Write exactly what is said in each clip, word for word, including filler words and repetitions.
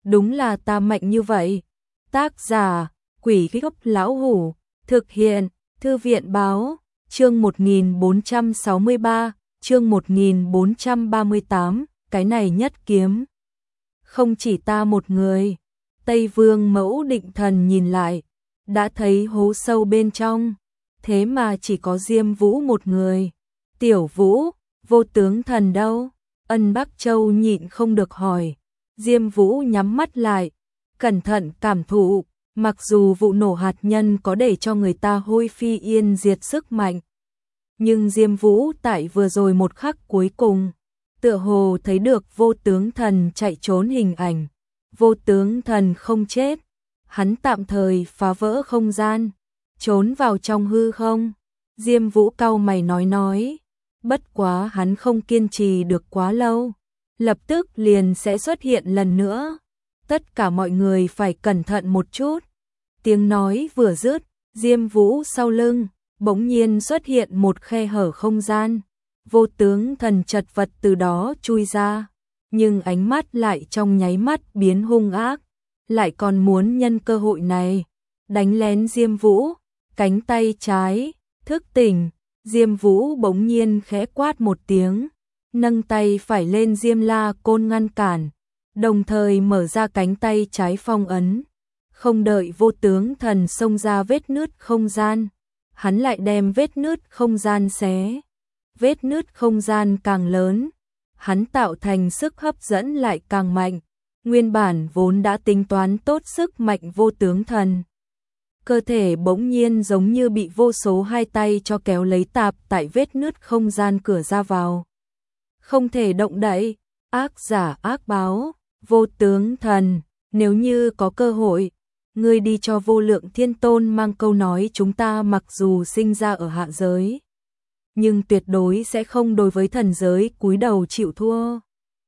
đúng là ta mạnh như vậy. Tác giả, Quỷ Gốc Lão Hủ, thực hiện, Thư viện Báo, chương một nghìn bốn trăm sáu mươi ba, chương một nghìn bốn trăm ba mươi tám, cái này nhất kiếm. Không chỉ ta một người, Tây Vương Mẫu Định Thần nhìn lại, đã thấy hố sâu bên trong, thế mà chỉ có Diêm Vũ một người. Tiểu Vũ, Vô Tướng Thần đâu? Ân Bắc Châu nhịn không được hỏi. Diêm Vũ nhắm mắt lại, cẩn thận cảm thụ, mặc dù vụ nổ hạt nhân có để cho người ta hôi phi yên diệt sức mạnh. Nhưng Diêm Vũ tại vừa rồi một khắc cuối cùng, tựa hồ thấy được Vô Tướng Thần chạy trốn hình ảnh. Vô Tướng Thần không chết, hắn tạm thời phá vỡ không gian, trốn vào trong hư không. Diêm Vũ cau mày nói nói, bất quá hắn không kiên trì được quá lâu, lập tức liền sẽ xuất hiện lần nữa. Tất cả mọi người phải cẩn thận một chút. Tiếng nói vừa dứt, Diêm Vũ sau lưng bỗng nhiên xuất hiện một khe hở không gian. Vô Tướng Thần chật vật từ đó chui ra, nhưng ánh mắt lại trong nháy mắt biến hung ác, lại còn muốn nhân cơ hội này đánh lén Diêm Vũ. Cánh tay trái thức tỉnh, Diêm Vũ bỗng nhiên khẽ quát một tiếng, nâng tay phải lên Diêm La Côn ngăn cản, đồng thời mở ra cánh tay trái phong ấn. Không đợi Vô Tướng Thần xông ra vết nứt không gian, hắn lại đem vết nứt không gian xé. Vết nứt không gian càng lớn, hắn tạo thành sức hấp dẫn lại càng mạnh. Nguyên bản vốn đã tính toán tốt sức mạnh Vô Tướng Thần, cơ thể bỗng nhiên giống như bị vô số hai tay cho kéo lấy tạp tại vết nứt không gian cửa ra vào. Không thể động đậy, ác giả ác báo. Vô Tướng Thần, nếu như có cơ hội, ngươi đi cho Vô Lượng Thiên Tôn mang câu nói chúng ta mặc dù sinh ra ở hạ giới, nhưng tuyệt đối sẽ không đối với thần giới cúi đầu chịu thua.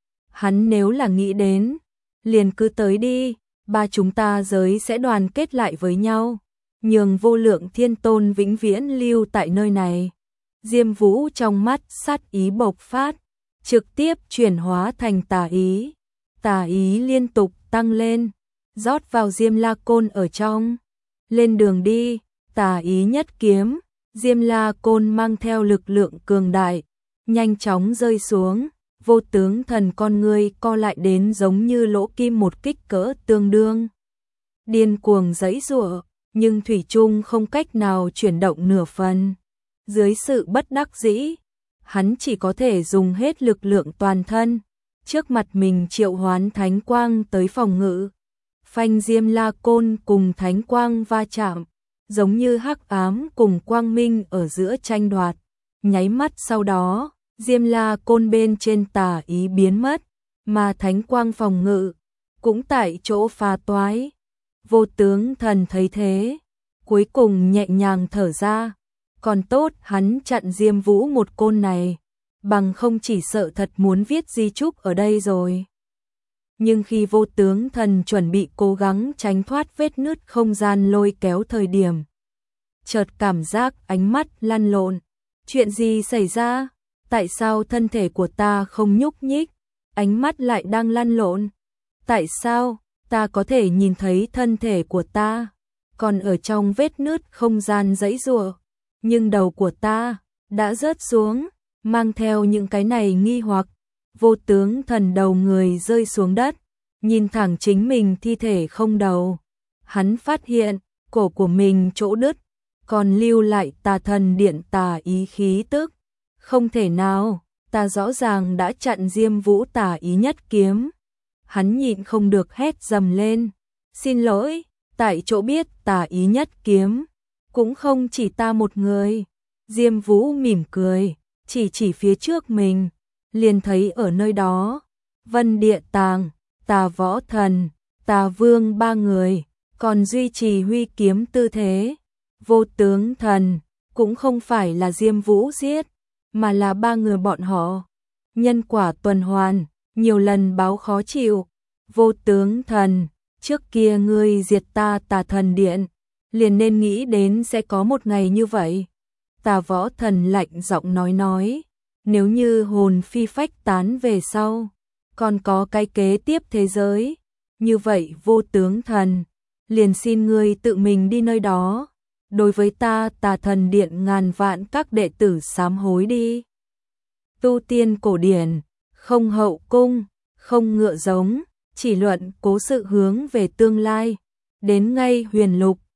Hắn nếu là nghĩ đến, liền cứ tới đi, ba chúng ta giới sẽ đoàn kết lại với nhau, nhường Vô Lượng Thiên Tôn vĩnh viễn lưu tại nơi này. Diêm Vũ trong mắt sát ý bộc phát, trực tiếp chuyển hóa thành tà ý. Tà ý liên tục tăng lên, rót vào Diêm La Côn ở trong. Lên đường đi, tà ý nhất kiếm. Diêm La Côn mang theo lực lượng cường đại, nhanh chóng rơi xuống. Vô Tướng Thần con ngươi co lại đến giống như lỗ kim một kích cỡ tương đương. Điên cuồng giãy giụa, nhưng thủy chung không cách nào chuyển động nửa phần. Dưới sự bất đắc dĩ, hắn chỉ có thể dùng hết lực lượng toàn thân. Trước mặt mình triệu hoán thánh quang tới phòng ngự. Phanh Diêm La Côn cùng thánh quang va chạm, giống như hắc ám cùng quang minh ở giữa tranh đoạt. Nháy mắt sau đó, Diêm La Côn bên trên tà ý biến mất, mà thánh quang phòng ngự cũng tại chỗ phá toái. Vô Tướng Thần thấy thế, cuối cùng nhẹ nhàng thở ra, còn tốt hắn chặn Diêm Vũ một côn này, bằng không chỉ sợ thật muốn viết di chúc ở đây rồi. Nhưng khi Vô Tướng Thần chuẩn bị cố gắng tránh thoát vết nứt không gian lôi kéo thời điểm, chợt cảm giác ánh mắt lăn lộn. Chuyện gì xảy ra? Tại sao thân thể của ta không nhúc nhích? Ánh mắt lại đang lăn lộn. Tại sao ta có thể nhìn thấy thân thể của ta còn ở trong vết nứt không gian giãy giụa, nhưng đầu của ta đã rớt xuống? Mang theo những cái này nghi hoặc, Vô Tướng Thần đầu người rơi xuống đất, nhìn thẳng chính mình thi thể không đầu. Hắn phát hiện cổ của mình chỗ đứt, còn lưu lại tà thần điện tà ý khí tức. Không thể nào, ta rõ ràng đã chặn Diêm Vũ tà ý nhất kiếm. Hắn nhịn không được hét dầm lên, xin lỗi, tại chỗ biết tà ý nhất kiếm cũng không chỉ ta một người. Diêm Vũ mỉm cười, chỉ chỉ phía trước mình, liền thấy ở nơi đó Vân Địa Tàng, Tà Võ Thần, Tà Vương ba người còn duy trì huy kiếm tư thế. Vô Tướng Thần cũng không phải là Diêm Vũ giết, mà là ba người bọn họ. Nhân quả tuần hoàn, nhiều lần báo khó chịu. Vô Tướng Thần, trước kia ngươi diệt ta Tà Thần Điện, liền nên nghĩ đến sẽ có một ngày như vậy. Tà Võ Thần lạnh giọng nói nói, nếu như hồn phi phách tán về sau, còn có cái kế tiếp thế giới, như vậy Vô Tướng Thần, liền xin ngươi tự mình đi nơi đó, đối với ta Tà Thần Điện ngàn vạn các đệ tử sám hối đi. Tu tiên cổ điển, không hậu cung, không ngựa giống, chỉ luận cố sự hướng về tương lai, đến ngay huyền lục,